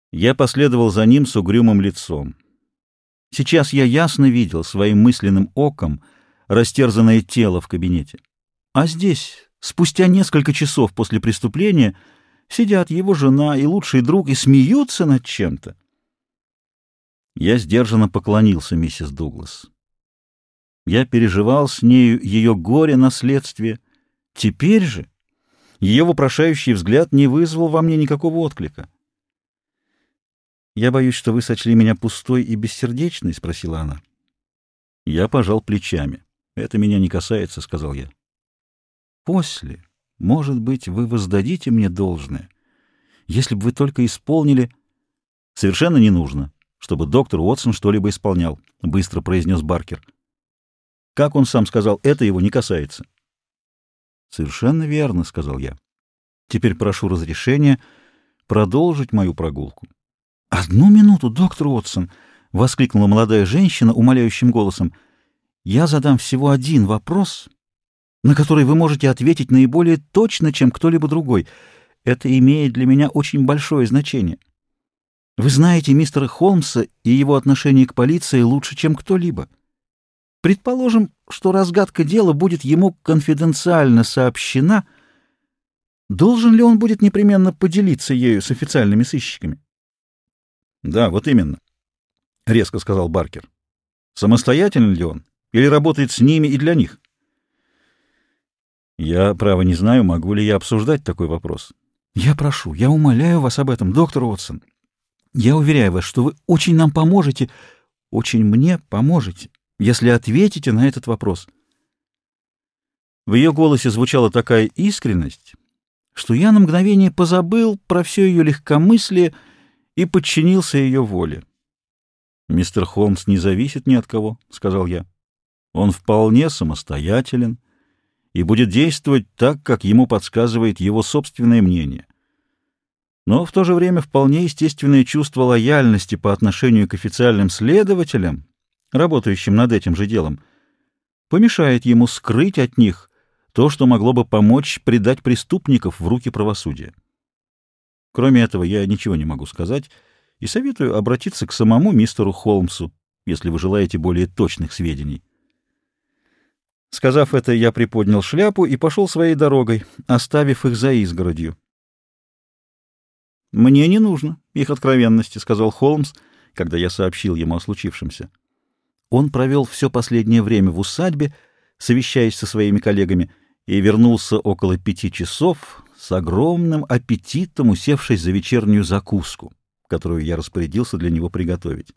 Я последовал за ним с угрюмым лицом. Сейчас я ясно видел своим мысленным оком растерзанное тело в кабинете. А здесь, спустя несколько часов после преступления, сидят его жена и лучший друг и смеются над чем-то. Я сдержанно поклонился миссис Дуглас. Я переживал с нею ее горе наследствие. Теперь же ее вопрошающий взгляд не вызвал во мне никакого отклика. «Я боюсь, что вы сочли меня пустой и бессердечной?» — спросила она. Я пожал плечами. «Это меня не касается», — сказал я. «После, может быть, вы воздадите мне должное, если бы вы только исполнили...» «Совершенно не нужно, чтобы доктор Уотсон что-либо исполнял», — быстро произнес Баркер. «Как он сам сказал, это его не касается». «Совершенно верно», — сказал я. «Теперь прошу разрешения продолжить мою прогулку». «Одну минуту, доктор Уотсон!» — воскликнула молодая женщина умоляющим голосом. «Я задам всего один вопрос, на который вы можете ответить наиболее точно, чем кто-либо другой. Это имеет для меня очень большое значение. Вы знаете мистера Холмса и его отношение к полиции лучше, чем кто-либо. Предположим, что разгадка дела будет ему конфиденциально сообщена. Должен ли он будет непременно поделиться ею с официальными сыщиками?» «Да, вот именно», — резко сказал Баркер. «Самостоятельный ли он или работает с ними и для них?» «Я, право, не знаю, могу ли я обсуждать такой вопрос». «Я прошу, я умоляю вас об этом, доктор Уотсон. Я уверяю вас, что вы очень нам поможете, очень мне поможете, если ответите на этот вопрос». В ее голосе звучала такая искренность, что я на мгновение позабыл про все ее легкомыслие и подчинился ее воле. «Мистер Холмс не зависит ни от кого», — сказал я. «Он вполне самостоятелен и будет действовать так, как ему подсказывает его собственное мнение. Но в то же время вполне естественное чувство лояльности по отношению к официальным следователям, работающим над этим же делом, помешает ему скрыть от них то, что могло бы помочь предать преступников в руки правосудия. Кроме этого, я ничего не могу сказать и советую обратиться к самому мистеру Холмсу, если вы желаете более точных сведений». Сказав это, я приподнял шляпу и пошел своей дорогой, оставив их за изгородью. «Мне не нужно их откровенности», — сказал Холмс, когда я сообщил ему о случившемся. Он провел все последнее время в усадьбе, совещаясь со своими коллегами, и вернулся около 5 часов с огромным аппетитом, усевшись за вечернюю закуску, которую я распорядился для него приготовить.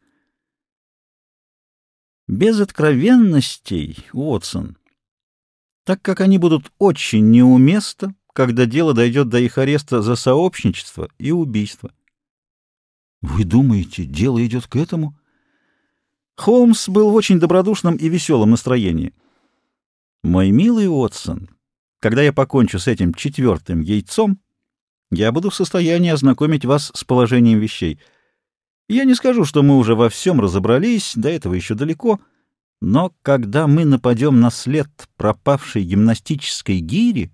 «Без откровенностей, Уотсон, так как они будут очень неуместны, когда дело дойдет до их ареста за сообщничество и убийство». «Вы думаете, дело идет к этому?» Холмс был в очень добродушном и веселом настроении. «Мой милый Уотсон, когда я покончу с этим 4-м яйцом, я буду в состоянии ознакомить вас с положением вещей. Я не скажу, что мы уже во всем разобрались, до этого еще далеко, но когда мы нападем на след пропавшей гимнастической гири...»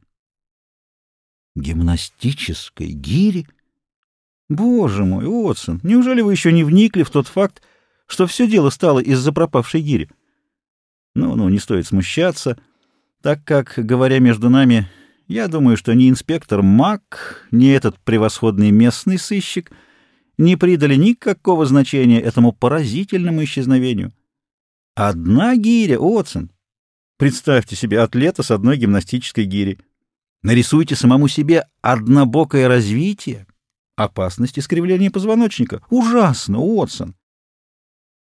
«Гимнастической гири? Боже мой, Уотсон, неужели вы еще не вникли в тот факт, что все дело стало из-за пропавшей гири? Ну, не стоит смущаться, так как, говоря между нами, я думаю, что ни инспектор Мак, ни этот превосходный местный сыщик не придали никакого значения этому поразительному исчезновению. Одна гиря, Уотсон. Представьте себе атлета с одной гимнастической гирей. Нарисуйте самому себе однобокое развитие, опасность искривления позвоночника. Ужасно, Уотсон.